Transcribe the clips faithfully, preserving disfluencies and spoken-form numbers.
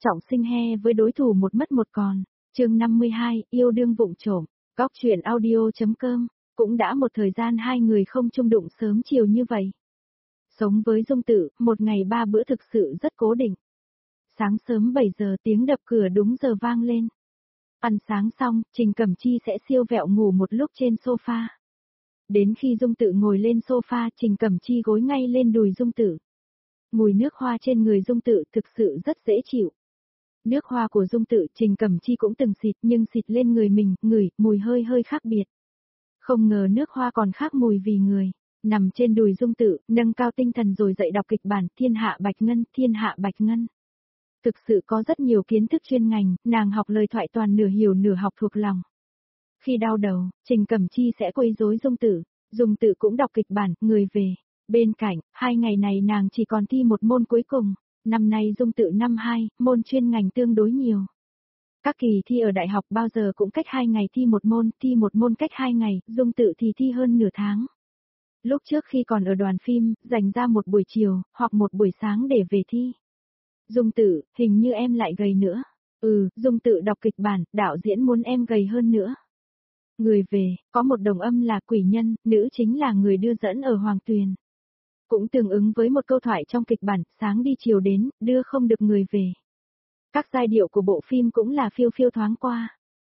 trọng sinh he với đối thủ một mất một còn. Chương năm mươi hai, yêu đương vụng trộm. Góc truyện audio.com. Cũng đã một thời gian hai người không chung đụng sớm chiều như vậy. Sống với Dung Tự, một ngày ba bữa thực sự rất cố định. Sáng sớm bảy giờ tiếng đập cửa đúng giờ vang lên. Ăn sáng xong, Trình Cẩm Chi sẽ siêu vẹo ngủ một lúc trên sofa. Đến khi Dung Tự ngồi lên sofa, Trình Cẩm Chi gối ngay lên đùi Dung Tự. Mùi nước hoa trên người Dung Tự thực sự rất dễ chịu. Nước hoa của Dung Tự Trình Cẩm Chi cũng từng xịt nhưng xịt lên người mình, ngửi, mùi hơi hơi khác biệt. Không ngờ nước hoa còn khác mùi vì người. Nằm trên đùi Dung Tự, nâng cao tinh thần rồi dậy đọc kịch bản Thiên Hạ Bạch Ngân, Thiên Hạ Bạch Ngân. Thực sự có rất nhiều kiến thức chuyên ngành, nàng học lời thoại toàn nửa hiểu nửa học thuộc lòng. Khi đau đầu, Trình Cẩm Chi sẽ quấy rối Dung Tự, Dung Tự cũng đọc kịch bản, người về. Bên cạnh, hai ngày này nàng chỉ còn thi một môn cuối cùng. Năm nay Dung Tự năm hai, môn chuyên ngành tương đối nhiều. Các kỳ thi ở đại học bao giờ cũng cách hai ngày thi một môn, thi một môn cách hai ngày, Dung Tự thì thi hơn nửa tháng. Lúc trước khi còn ở đoàn phim, dành ra một buổi chiều, hoặc một buổi sáng để về thi. Dung Tự, hình như em lại gầy nữa. Ừ, Dung Tự đọc kịch bản, đạo diễn muốn em gầy hơn nữa. Người về, có một đồng âm là quỷ nhân, nữ chính là người đưa dẫn ở Hoàng Tuyền. Cũng tương ứng với một câu thoại trong kịch bản, sáng đi chiều đến, đưa không được người về. Các giai điệu của bộ phim cũng là phiêu phiêu thoáng qua.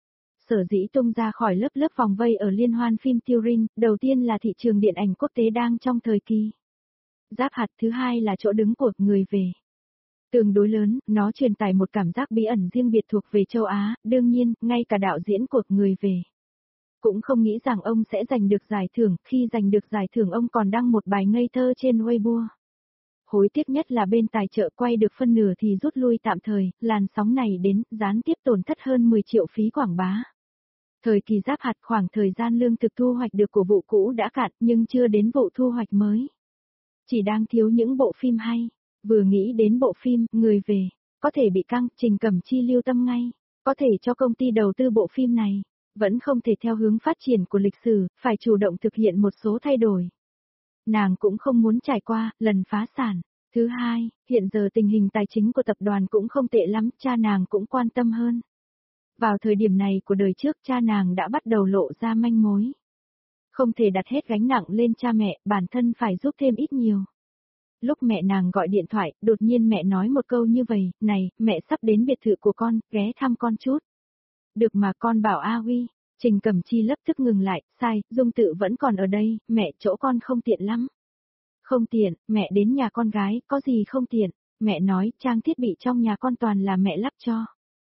Sở dĩ tung ra khỏi lớp lớp vòng vây ở liên hoan phim Turin, đầu tiên là thị trường điện ảnh quốc tế đang trong thời kỳ giáp hạt, thứ hai là chỗ đứng của người về. Tương đối lớn, nó truyền tải một cảm giác bí ẩn riêng biệt thuộc về châu Á, đương nhiên, ngay cả đạo diễn của người về. Cũng không nghĩ rằng ông sẽ giành được giải thưởng, khi giành được giải thưởng ông còn đăng một bài ngây thơ trên Weibo. Hối tiếc nhất là bên tài trợ quay được phân nửa thì rút lui tạm thời, làn sóng này đến, gián tiếp tổn thất hơn mười triệu phí quảng bá. Thời kỳ giáp hạt khoảng thời gian lương thực thu hoạch được của vụ cũ đã cạn nhưng chưa đến vụ thu hoạch mới. Chỉ đang thiếu những bộ phim hay, vừa nghĩ đến bộ phim, người về, có thể bị căng, Trình Cẩm Chi lưu tâm ngay, có thể cho công ty đầu tư bộ phim này. Vẫn không thể theo hướng phát triển của lịch sử, phải chủ động thực hiện một số thay đổi. Nàng cũng không muốn trải qua lần phá sản. Thứ hai, hiện giờ tình hình tài chính của tập đoàn cũng không tệ lắm, cha nàng cũng quan tâm hơn. Vào thời điểm này của đời trước cha nàng đã bắt đầu lộ ra manh mối. Không thể đặt hết gánh nặng lên cha mẹ, bản thân phải giúp thêm ít nhiều. Lúc mẹ nàng gọi điện thoại, đột nhiên mẹ nói một câu như vậy, này, mẹ sắp đến biệt thự của con, ghé thăm con chút. Được mà con bảo A Huy. Trình Cẩm Chi lập tức ngừng lại, sai, Dung Tự vẫn còn ở đây, mẹ chỗ con không tiện lắm. Không tiện, mẹ đến nhà con gái, có gì không tiện, mẹ nói trang thiết bị trong nhà con toàn là mẹ lắp cho.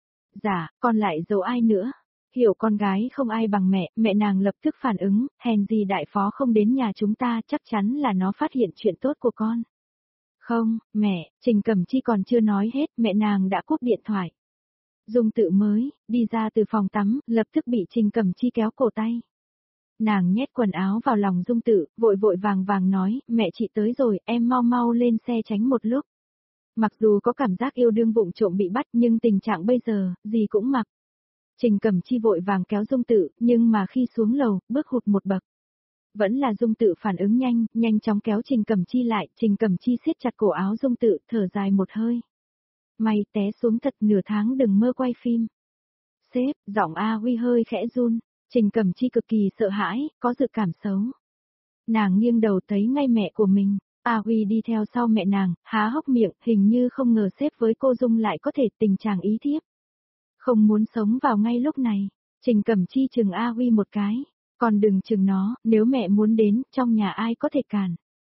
Dạ, con lại giấu ai nữa, hiểu con gái không ai bằng mẹ, mẹ nàng lập tức phản ứng, hèn gì đại phó không đến nhà chúng ta, chắc chắn là nó phát hiện chuyện tốt của con. Không, mẹ, Trình Cẩm Chi còn chưa nói hết, mẹ nàng đã cúp điện thoại. Dung Tự mới, đi ra từ phòng tắm, lập tức bị Trình Cẩm Chi kéo cổ tay. Nàng nhét quần áo vào lòng Dung Tự, vội vội vàng vàng nói, mẹ chị tới rồi, em mau mau lên xe tránh một lúc. Mặc dù có cảm giác yêu đương vụng trộm bị bắt nhưng tình trạng bây giờ, gì cũng mặc. Trình Cẩm Chi vội vàng kéo Dung Tự, nhưng mà khi xuống lầu, bước hụt một bậc. Vẫn là Dung Tự phản ứng nhanh, nhanh chóng kéo Trình Cẩm Chi lại, Trình Cẩm Chi siết chặt cổ áo Dung Tự, thở dài một hơi. Mày té xuống thật, nửa tháng đừng mơ quay phim. Sếp, giọng A Huy hơi khẽ run, Trình Cẩm Chi cực kỳ sợ hãi, có dự cảm xấu. Nàng nghiêng đầu thấy ngay mẹ của mình, A Huy đi theo sau mẹ nàng, há hốc miệng, hình như không ngờ sếp với cô Dung lại có thể tình trạng ý thiếp. Không muốn sống vào ngay lúc này, Trình Cẩm Chi chừng A Huy một cái, còn đừng chừng nó, nếu mẹ muốn đến, trong nhà ai có thể cản.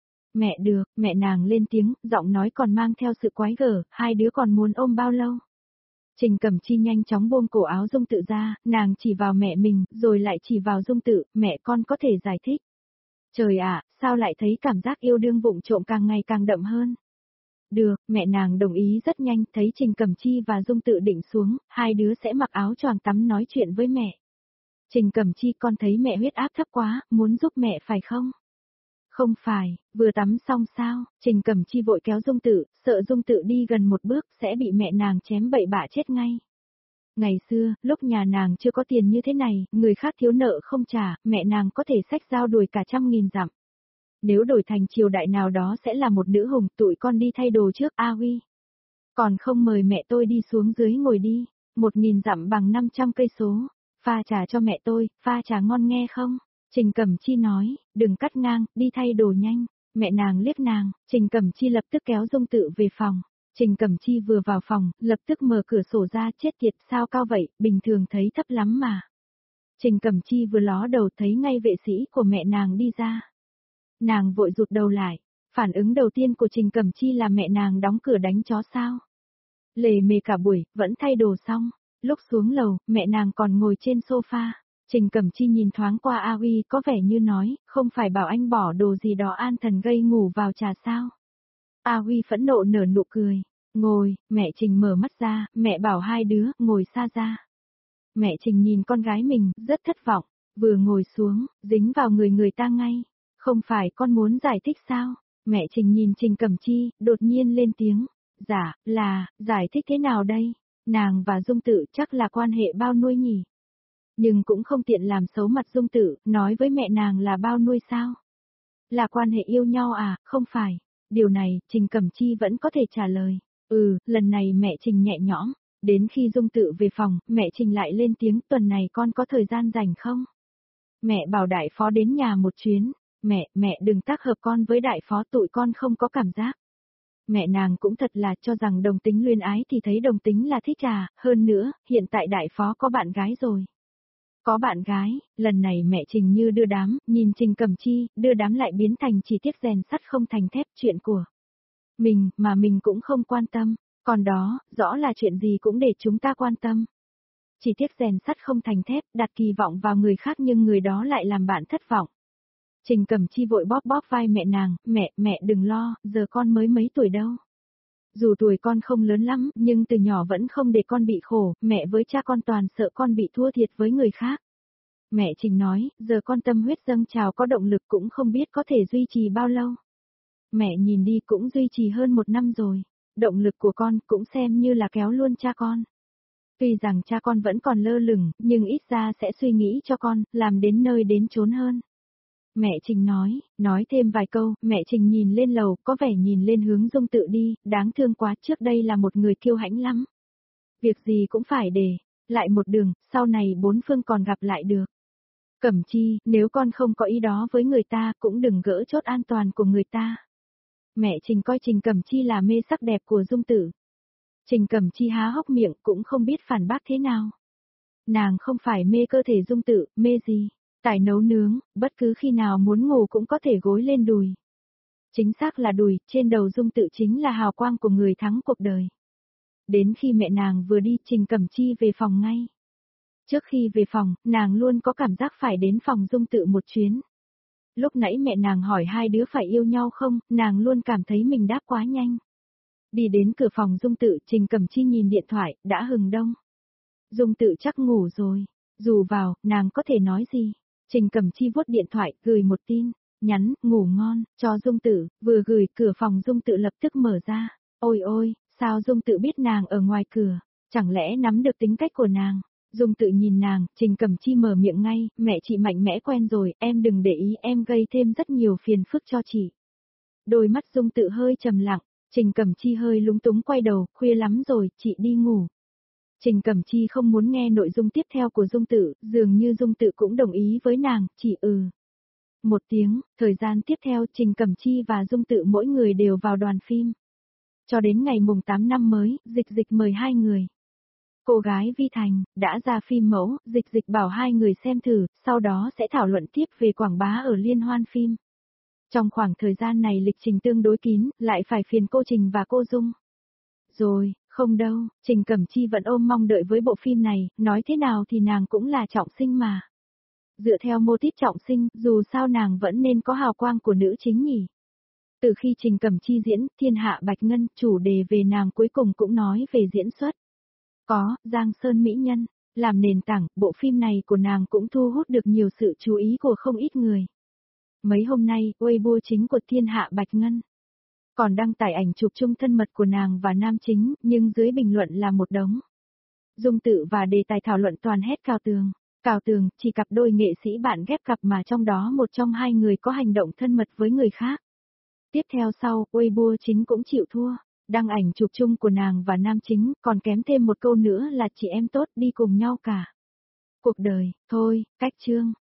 Mẹ được, mẹ nàng lên tiếng, giọng nói còn mang theo sự quái gở, hai đứa còn muốn ôm bao lâu. Trình Cẩm Chi nhanh chóng buông cổ áo Dung Tự ra, nàng chỉ vào mẹ mình, rồi lại chỉ vào Dung Tự, mẹ con có thể giải thích. Trời ạ, sao lại thấy cảm giác yêu đương vụng trộm càng ngày càng đậm hơn. Được, mẹ nàng đồng ý rất nhanh, thấy Trình Cẩm Chi và Dung Tự định xuống, hai đứa sẽ mặc áo choàng tắm nói chuyện với mẹ. Trình Cẩm Chi, con thấy mẹ huyết áp thấp quá, muốn giúp mẹ phải không? Không phải, vừa tắm xong sao, Trình Cẩm Chi vội kéo Dung Tự, sợ Dung Tự đi gần một bước sẽ bị mẹ nàng chém bậy bạ chết ngay. Ngày xưa, lúc nhà nàng chưa có tiền như thế này, người khác thiếu nợ không trả, mẹ nàng có thể xách dao đuổi cả trăm nghìn dặm. Nếu đổi thành triều đại nào đó sẽ là một nữ hùng, tụi con đi thay đồ trước A Huy. Còn không mời mẹ tôi đi xuống dưới ngồi đi, một nghìn dặm bằng năm trăm cây số, pha trà cho mẹ tôi, pha trà ngon nghe không? Trình Cẩm Chi nói, đừng cắt ngang, đi thay đồ nhanh. Mẹ nàng liếc nàng, Trình Cẩm Chi lập tức kéo Dung Tự về phòng. Trình Cẩm Chi vừa vào phòng, lập tức mở cửa sổ ra, chết tiệt, sao cao vậy, bình thường thấy thấp lắm mà. Trình Cẩm Chi vừa ló đầu thấy ngay vệ sĩ của mẹ nàng đi ra. Nàng vội rụt đầu lại, phản ứng đầu tiên của Trình Cẩm Chi là mẹ nàng đóng cửa đánh chó sao. Lề mề cả buổi, vẫn thay đồ xong, lúc xuống lầu, mẹ nàng còn ngồi trên sofa. Trình Cẩm Chi nhìn thoáng qua A Uy có vẻ như nói, không phải bảo anh bỏ đồ gì đó an thần gây ngủ vào trà sao. A Uy phẫn nộ nở nụ cười, ngồi, mẹ Trình mở mắt ra, mẹ bảo hai đứa, ngồi xa ra. Mẹ Trình nhìn con gái mình, rất thất vọng, vừa ngồi xuống, dính vào người người ta ngay. Không phải con muốn giải thích sao? Mẹ Trình nhìn Trình Cẩm Chi, đột nhiên lên tiếng. Dạ, là, giải thích thế nào đây? Nàng và Dung Tự chắc là quan hệ bao nuôi nhỉ? Nhưng cũng không tiện làm xấu mặt Dung Tự, nói với mẹ nàng là bao nuôi sao? Là quan hệ yêu nhau à, không phải. Điều này, Trình Cẩm Chi vẫn có thể trả lời. Ừ, lần này mẹ Trình nhẹ nhõm. Đến khi Dung Tự về phòng, mẹ Trình lại lên tiếng, tuần này con có thời gian rảnh không? Mẹ bảo đại phó đến nhà một chuyến. Mẹ, mẹ đừng tác hợp con với đại phó, tụi con không có cảm giác. Mẹ nàng cũng thật là cho rằng đồng tính luyến ái thì thấy đồng tính là thích à, hơn nữa, hiện tại đại phó có bạn gái rồi. Có bạn gái, lần này mẹ Trình như đưa đám, nhìn Trình Cẩm Chi, đưa đám lại biến thành chỉ tiếc rèn sắt không thành thép, chuyện của mình, mà mình cũng không quan tâm, còn đó, rõ là chuyện gì cũng để chúng ta quan tâm. Chỉ tiếc rèn sắt không thành thép, đặt kỳ vọng vào người khác nhưng người đó lại làm bạn thất vọng. Trình Cẩm Chi vội bóp bóp vai mẹ nàng, mẹ, mẹ đừng lo, giờ con mới mấy tuổi đâu. Dù tuổi con không lớn lắm, nhưng từ nhỏ vẫn không để con bị khổ, mẹ với cha con toàn sợ con bị thua thiệt với người khác. Mẹ Trình nói, giờ con tâm huyết dâng trào có động lực cũng không biết có thể duy trì bao lâu. Mẹ nhìn đi cũng duy trì hơn một năm rồi, động lực của con cũng xem như là kéo luôn cha con. Tuy rằng cha con vẫn còn lơ lửng, nhưng ít ra sẽ suy nghĩ cho con, làm đến nơi đến chốn hơn. Mẹ Trình nói, nói thêm vài câu, mẹ Trình nhìn lên lầu, có vẻ nhìn lên hướng Dung Tự đi, đáng thương quá, trước đây là một người kiêu hãnh lắm. Việc gì cũng phải để, lại một đường, sau này bốn phương còn gặp lại được. Cẩm Chi, nếu con không có ý đó với người ta, cũng đừng gỡ chốt an toàn của người ta. Mẹ Trình coi Trình Cẩm Chi là mê sắc đẹp của Dung Tự. Trình Cẩm Chi há hốc miệng, cũng không biết phản bác thế nào. Nàng không phải mê cơ thể Dung Tự, mê gì? Tài nấu nướng, bất cứ khi nào muốn ngủ cũng có thể gối lên đùi. Chính xác là đùi, trên đầu Dung Tự chính là hào quang của người thắng cuộc đời. Đến khi mẹ nàng vừa đi, Trình Cẩm Chi về phòng ngay. Trước khi về phòng, nàng luôn có cảm giác phải đến phòng Dung Tự một chuyến. Lúc nãy mẹ nàng hỏi hai đứa phải yêu nhau không, nàng luôn cảm thấy mình đáp quá nhanh. Đi đến cửa phòng Dung Tự, Trình Cẩm Chi nhìn điện thoại, đã hừng đông. Dung Tự chắc ngủ rồi, dù vào, nàng có thể nói gì? Trình Cẩm Chi vuốt điện thoại, gửi một tin, nhắn, ngủ ngon, cho Dung Tự, vừa gửi, cửa phòng Dung Tự lập tức mở ra. Ôi ôi, sao Dung Tự biết nàng ở ngoài cửa, chẳng lẽ nắm được tính cách của nàng? Dung Tự nhìn nàng, Trình Cẩm Chi mở miệng ngay, mẹ chị mạnh mẽ quen rồi, em đừng để ý, em gây thêm rất nhiều phiền phức cho chị. Đôi mắt Dung Tự hơi trầm lặng, Trình Cẩm Chi hơi lúng túng quay đầu, khuya lắm rồi, chị đi ngủ. Trình Cẩm Chi không muốn nghe nội dung tiếp theo của Dung Tự, dường như Dung Tự cũng đồng ý với nàng, chỉ ừ. Một tiếng, thời gian tiếp theo Trình Cẩm Chi và Dung Tự mỗi người đều vào đoàn phim. Cho đến ngày mùng tám năm mới, Dịch Dịch mời hai người. Cô gái Vi Thành, đã ra phim mẫu, Dịch Dịch bảo hai người xem thử, sau đó sẽ thảo luận tiếp về quảng bá ở liên hoan phim. Trong khoảng thời gian này lịch trình tương đối kín, lại phải phiền cô Trình và cô Dung. Rồi, không đâu, Trình Cẩm Chi vẫn ôm mong đợi với bộ phim này, nói thế nào thì nàng cũng là trọng sinh mà. Dựa theo mô típ trọng sinh, dù sao nàng vẫn nên có hào quang của nữ chính nhỉ. Từ khi Trình Cẩm Chi diễn Thiên Hạ Bạch Ngân, chủ đề về nàng cuối cùng cũng nói về diễn xuất. Có, Giang Sơn Mỹ Nhân, làm nền tảng, bộ phim này của nàng cũng thu hút được nhiều sự chú ý của không ít người. Mấy hôm nay, Weibo chính của Thiên Hạ Bạch Ngân còn đăng tải ảnh chụp chung thân mật của nàng và nam chính, nhưng dưới bình luận là một đống. Dung Tự và đề tài thảo luận toàn hét Cào Tường. Cào Tường, chỉ cặp đôi nghệ sĩ bạn ghép cặp mà trong đó một trong hai người có hành động thân mật với người khác. Tiếp theo sau, Weibo chính cũng chịu thua. Đăng ảnh chụp chung của nàng và nam chính, còn kém thêm một câu nữa là chị em tốt đi cùng nhau cả cuộc đời, thôi, cách chương.